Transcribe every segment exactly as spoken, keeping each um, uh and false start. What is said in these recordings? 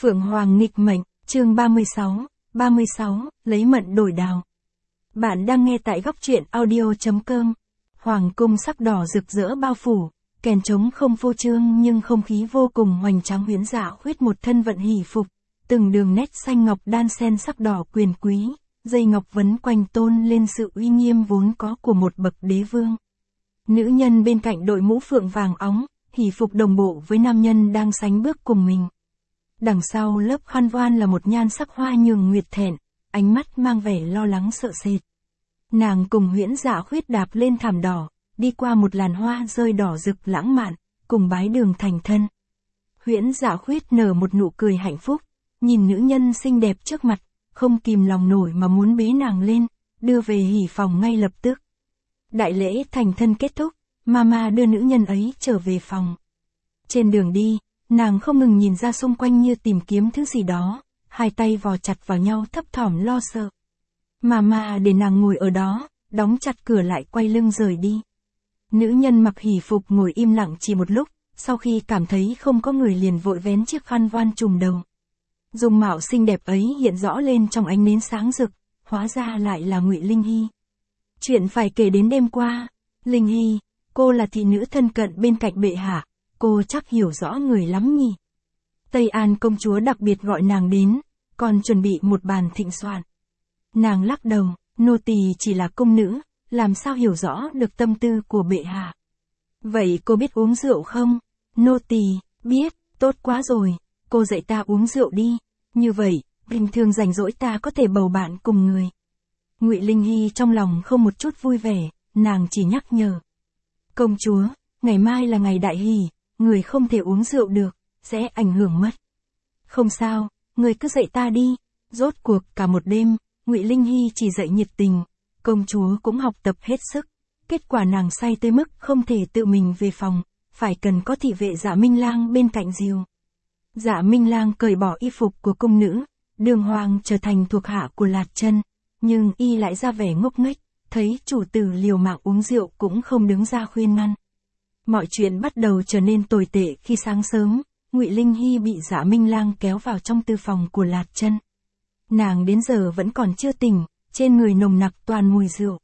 Phượng Hoàng nghịch mệnh, chương ba mươi sáu, ba mươi sáu, lấy mận đổi đào. Bạn đang nghe tại góc truyện audio.com. Hoàng cung sắc đỏ rực rỡ bao phủ, kèn trống không phô trương nhưng không khí vô cùng hoành tráng. Huyễn Dạ Khuyết một thân vận hỷ phục, từng đường nét xanh ngọc đan xen sắc đỏ quyền quý, dây ngọc vấn quanh tôn lên sự uy nghiêm vốn có của một bậc đế vương. Nữ nhân bên cạnh đội mũ phượng vàng óng, hỷ phục đồng bộ với nam nhân đang sánh bước cùng mình. Đằng sau lớp khăn voan là một nhan sắc hoa nhường nguyệt thẹn, ánh mắt mang vẻ lo lắng sợ sệt. Nàng cùng Huyễn Dạ Khuyết đạp lên thảm đỏ, đi qua một làn hoa rơi đỏ rực lãng mạn, cùng bái đường thành thân. Huyễn Dạ Khuyết nở một nụ cười hạnh phúc, nhìn nữ nhân xinh đẹp trước mặt, không kìm lòng nổi mà muốn bế nàng lên, đưa về hỉ phòng ngay lập tức. Đại lễ thành thân kết thúc, Mama đưa nữ nhân ấy trở về phòng. Trên đường đi, nàng không ngừng nhìn ra xung quanh như tìm kiếm thứ gì đó, hai tay vò chặt vào nhau thấp thỏm lo sợ. Mama để nàng ngồi ở đó, đóng chặt cửa lại quay lưng rời đi. Nữ nhân mặc hỷ phục ngồi im lặng chỉ một lúc, sau khi cảm thấy không có người liền vội vén chiếc khăn voan trùm đầu. Dung mạo xinh đẹp ấy hiện rõ lên trong ánh nến sáng rực, hóa ra lại là Ngụy Linh Hy. Chuyện phải kể đến đêm qua. Linh Hy, cô là thị nữ thân cận bên cạnh bệ hạ, cô chắc hiểu rõ người lắm nhỉ. Tây An công chúa đặc biệt gọi nàng đến, còn chuẩn bị một bàn thịnh soạn. Nàng lắc đầu, nô tỳ chỉ là công nữ, làm sao hiểu rõ được tâm tư của bệ hạ. Vậy cô biết uống rượu không? Nô tỳ, biết, tốt quá rồi, cô dạy ta uống rượu đi, như vậy, bình thường rảnh rỗi ta có thể bầu bạn cùng người. Ngụy Linh Hy trong lòng không một chút vui vẻ, nàng chỉ nhắc nhở. Công chúa, ngày mai là ngày đại hỷ, người không thể uống rượu được, sẽ ảnh hưởng mất. Không sao, người cứ dạy ta đi. Rốt cuộc cả một đêm, Ngụy Linh Hy chỉ dạy nhiệt tình, công chúa cũng học tập hết sức. Kết quả nàng say tới mức không thể tự mình về phòng, phải cần có thị vệ Dạ Minh Lang bên cạnh dìu. Dạ Minh Lang cởi bỏ y phục của cung nữ, đường hoàng trở thành thuộc hạ của Lạt Chân, nhưng y lại ra vẻ ngốc nghếch, thấy chủ tử liều mạng uống rượu cũng không đứng ra khuyên ngăn. Mọi chuyện bắt đầu trở nên tồi tệ khi sáng sớm, Ngụy Linh Hy bị Dạ Minh Lang kéo vào trong tư phòng của Lạt Chân. Nàng đến giờ vẫn còn chưa tỉnh, trên người nồng nặc toàn mùi rượu.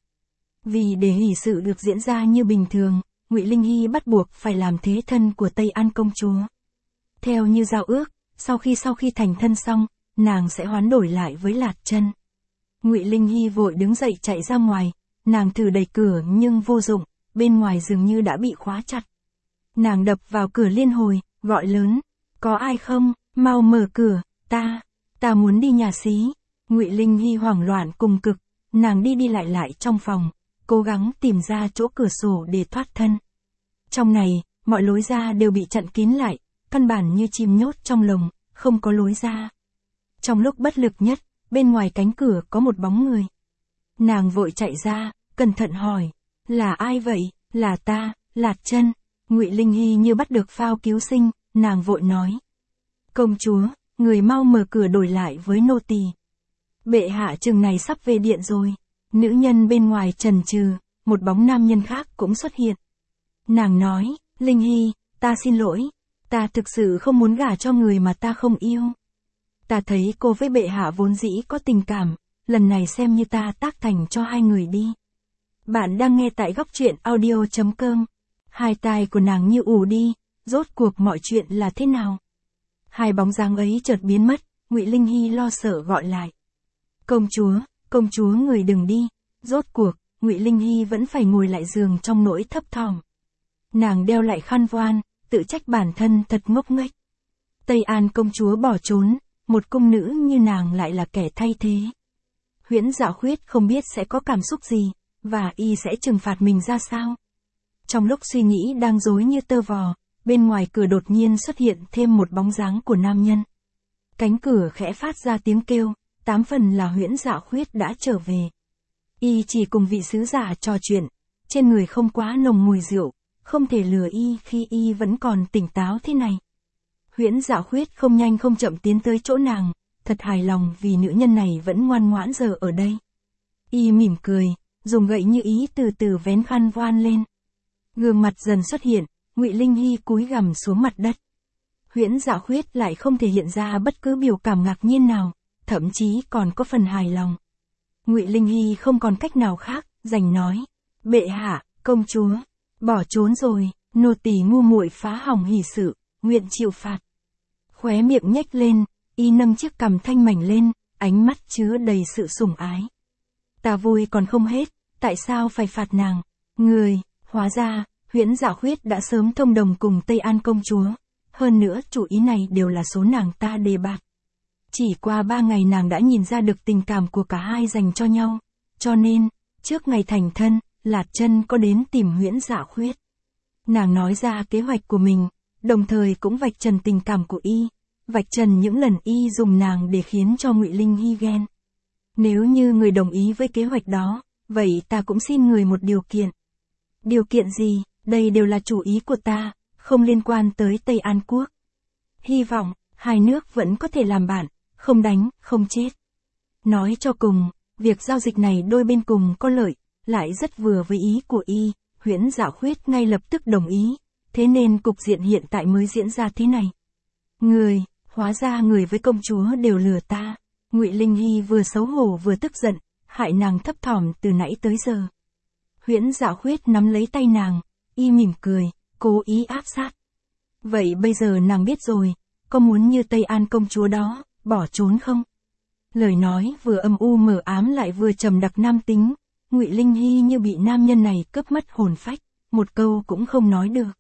Vì để hỷ sự được diễn ra như bình thường, Ngụy Linh Hy bắt buộc phải làm thế thân của Tây An công chúa. Theo như giao ước, sau khi sau khi thành thân xong, nàng sẽ hoán đổi lại với Lạt Chân. Ngụy Linh Hy vội đứng dậy chạy ra ngoài, nàng thử đẩy cửa nhưng vô dụng, bên ngoài dường như đã bị khóa chặt. Nàng đập vào cửa liên hồi, gọi lớn, có ai không, mau mở cửa, ta, ta muốn đi nhà xí. Ngụy Linh Hy hoảng loạn cùng cực, nàng đi đi lại lại trong phòng, cố gắng tìm ra chỗ cửa sổ để thoát thân. Trong này, mọi lối ra đều bị chặn kín lại, căn bản như chim nhốt trong lồng, không có lối ra. Trong lúc bất lực nhất, bên ngoài cánh cửa có một bóng người. Nàng vội chạy ra, cẩn thận hỏi, là ai vậy? Là ta, Lạt Chân. Ngụy Linh Hy như bắt được phao cứu sinh, nàng vội nói. Công chúa, người mau mở cửa đổi lại với nô tỳ. Bệ hạ chừng này sắp về điện rồi. Nữ nhân bên ngoài chần chừ, một bóng nam nhân khác cũng xuất hiện. Nàng nói, Linh Hy, ta xin lỗi, ta thực sự không muốn gả cho người mà ta không yêu. Ta thấy cô với bệ hạ vốn dĩ có tình cảm, lần này xem như ta tác thành cho hai người đi. Bạn đang nghe tại góc truyện audio.com. Hai tai của nàng như ù đi, rốt cuộc mọi chuyện là thế nào? Hai bóng dáng ấy chợt biến mất, Ngụy Linh Hy lo sợ gọi lại. Công chúa, công chúa người đừng đi. Rốt cuộc, Ngụy Linh Hy vẫn phải ngồi lại giường trong nỗi thấp thỏm. Nàng đeo lại khăn voan, tự trách bản thân thật ngốc nghếch. Tây An công chúa bỏ trốn, một cung nữ như nàng lại là kẻ thay thế. Huyễn Dạ Khuyết không biết sẽ có cảm xúc gì, và y sẽ trừng phạt mình ra sao. Trong lúc suy nghĩ đang rối như tơ vò, bên ngoài cửa đột nhiên xuất hiện thêm một bóng dáng của nam nhân. Cánh cửa khẽ phát ra tiếng kêu, tám phần là Huyễn Dạ Khuyết đã trở về. Y chỉ cùng vị sứ giả trò chuyện, trên người không quá nồng mùi rượu, không thể lừa y khi y vẫn còn tỉnh táo thế này. Huyễn Dạ Khuyết không nhanh không chậm tiến tới chỗ nàng, thật hài lòng vì nữ nhân này vẫn ngoan ngoãn giờ ở đây. Y mỉm cười, dùng gậy như ý từ từ vén khăn voan lên. Gương mặt dần xuất hiện, Ngụy Linh Hy cúi gằm xuống mặt đất. Huyễn Dạ Khuyết lại không thể hiện ra bất cứ biểu cảm ngạc nhiên nào, thậm chí còn có phần hài lòng. Ngụy Linh Hy không còn cách nào khác, giành nói: "Bệ hạ, công chúa bỏ trốn rồi, nô tỳ ngu muội phá hỏng hỷ sự, nguyện chịu phạt." Khóe miệng nhếch lên, y nâng chiếc cằm thanh mảnh lên, ánh mắt chứa đầy sự sủng ái. "Ta vui còn không hết, tại sao phải phạt nàng?" Người, hóa ra, Huyễn Dạ Khuyết đã sớm thông đồng cùng Tây An công chúa, hơn nữa chủ ý này đều là số nàng ta đề bạt. Chỉ qua ba ngày nàng đã nhìn ra được tình cảm của cả hai dành cho nhau, cho nên, trước ngày thành thân, Lạt Chân có đến tìm Huyễn Dạ Khuyết. Nàng nói ra kế hoạch của mình, đồng thời cũng vạch trần tình cảm của y, vạch trần những lần y dùng nàng để khiến cho Ngụy Linh Hy ghen. "Nếu như người đồng ý với kế hoạch đó, vậy ta cũng xin người một điều kiện." "Điều kiện gì? Đây đều là chủ ý của ta, không liên quan tới Tây An Quốc. Hy vọng, hai nước vẫn có thể làm bạn, không đánh, không chết." Nói cho cùng, việc giao dịch này đôi bên cùng có lợi, lại rất vừa với ý của y, Huyễn Dạ Khuyết ngay lập tức đồng ý, thế nên cục diện hiện tại mới diễn ra thế này. "Người, hóa ra người với công chúa đều lừa ta." Ngụy Linh Hy vừa xấu hổ vừa tức giận, hại nàng thấp thỏm từ nãy tới giờ. Huyễn Dạ Khuyết nắm lấy tay nàng, y mỉm cười, cố ý áp sát. "Vậy bây giờ nàng biết rồi, có muốn như Tây An công chúa đó, bỏ trốn không?" Lời nói vừa âm u mờ ám lại vừa trầm đặc nam tính, Ngụy Linh Hy như bị nam nhân này cướp mất hồn phách, một câu cũng không nói được.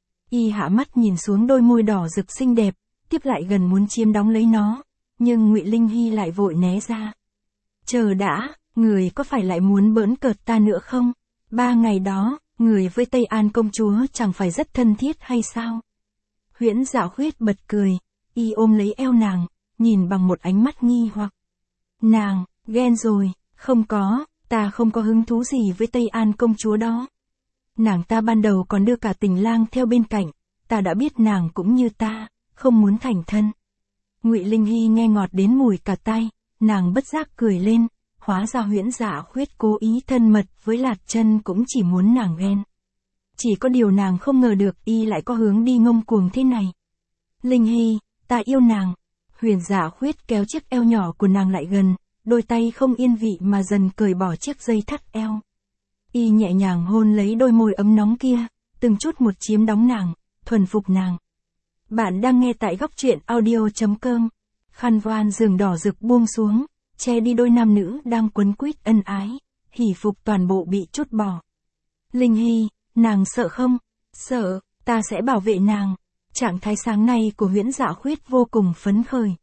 Y hạ mắt nhìn xuống đôi môi đỏ rực xinh đẹp, tiếp lại gần muốn chiếm đóng lấy nó, nhưng Ngụy Linh Hy lại vội né ra. "Chờ đã, người có phải lại muốn bỡn cợt ta nữa không? Ba ngày đó, người với Tây An công chúa chẳng phải rất thân thiết hay sao?" Huyễn Dạ Khuyết bật cười, y ôm lấy eo nàng, nhìn bằng một ánh mắt nghi hoặc. "Nàng, ghen rồi." "Không có, ta không có hứng thú gì với Tây An công chúa đó. Nàng ta ban đầu còn đưa cả tình lang theo bên cạnh, ta đã biết nàng cũng như ta, không muốn thành thân." Ngụy Linh Hy nghe ngọt đến mùi cả tai, nàng bất giác cười lên, hóa ra Huyễn Dạ Khuyết cố ý thân mật với Lạt Chân cũng chỉ muốn nàng ghen. Chỉ có điều nàng không ngờ được y lại có hướng đi ngông cuồng thế này. "Linh Hy, ta yêu nàng." Huyền Dạ Khuyết kéo chiếc eo nhỏ của nàng lại gần, đôi tay không yên vị mà dần cởi bỏ chiếc dây thắt eo. Y nhẹ nhàng hôn lấy đôi môi ấm nóng kia, từng chút một chiếm đóng nàng, thuần phục nàng. Bạn đang nghe tại góc truyện audio chấm com. Khăn voan giường đỏ rực buông xuống, che đi đôi nam nữ đang quấn quýt ân ái, hỷ phục toàn bộ bị trút bỏ. "Linh Hy, nàng sợ không?" "Sợ, ta sẽ bảo vệ nàng." Trạng thái sáng nay của Huyễn Dạ Khuyết vô cùng phấn khởi.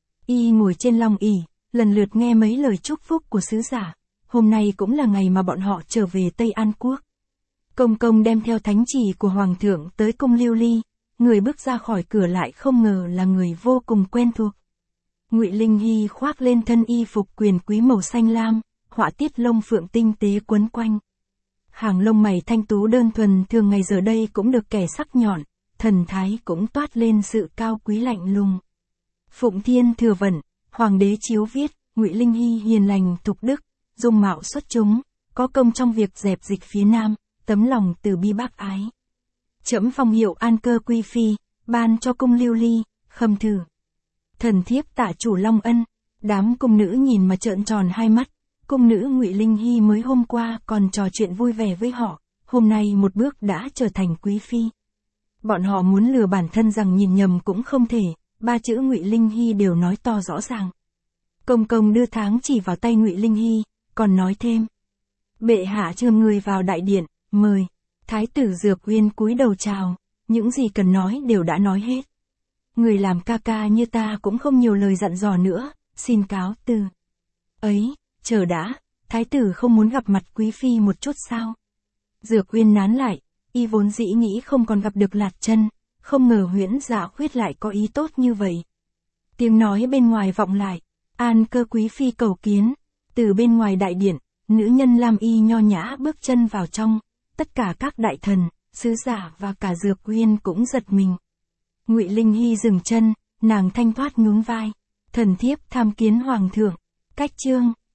Y ngồi trên long ỷ, lần lượt nghe mấy lời chúc phúc của sứ giả. Hôm nay cũng là ngày mà bọn họ trở về Tây An Quốc. Công công đem theo thánh chỉ của Hoàng thượng tới cung Lưu Ly, người bước ra khỏi cửa lại không ngờ là người vô cùng quen thuộc. Ngụy Linh Hy khoác lên thân y phục quyền quý màu xanh lam, họa tiết lông phượng tinh tế quấn quanh. Hàng lông mày thanh tú đơn thuần thường ngày giờ đây cũng được kẻ sắc nhọn, thần thái cũng toát lên sự cao quý lạnh lùng. Phụng Thiên Thừa Vận, Hoàng đế chiếu viết, Ngụy Linh Hy hiền lành thục đức, dung mạo xuất chúng, có công trong việc dẹp dịch phía Nam, tấm lòng từ bi bác ái. Trẫm phong hiệu An Cơ Quý Phi, ban cho cung Lưu Ly, khâm thử. Thần thiếp tạ chủ Long Ân. Đám cung nữ nhìn mà trợn tròn hai mắt. Cung nữ Ngụy Linh Hy mới hôm qua còn trò chuyện vui vẻ với họ, hôm nay một bước đã trở thành quý phi. Bọn họ muốn lừa bản thân rằng nhìn nhầm cũng không thể, ba chữ Ngụy Linh Hy đều nói to rõ ràng. Công công đưa tháng chỉ vào tay Ngụy Linh Hy, còn nói thêm: "Bệ hạ chườm người vào đại điện, mời." Thái tử Dược Uyên cúi đầu chào, những gì cần nói đều đã nói hết. "Người làm ca ca như ta cũng không nhiều lời dặn dò nữa, xin cáo từ." "Ấy, chờ đã, thái tử không muốn gặp mặt quý phi một chút sao?" Dược Uyên nán lại, y vốn dĩ nghĩ không còn gặp được Lạt Chân, không ngờ Huyễn Dạ Khuyết lại có ý tốt như vậy. Tiếng nói bên ngoài vọng lại: "An Cơ quý phi cầu kiến." Từ bên ngoài đại điện, nữ nhân lam y nho nhã bước chân vào trong, tất cả các đại thần, sứ giả và cả Dược Uyên cũng giật mình. Ngụy Linh Hy dừng chân, nàng thanh thoát nhún vai: "Thần thiếp tham kiến hoàng thượng." Cách chương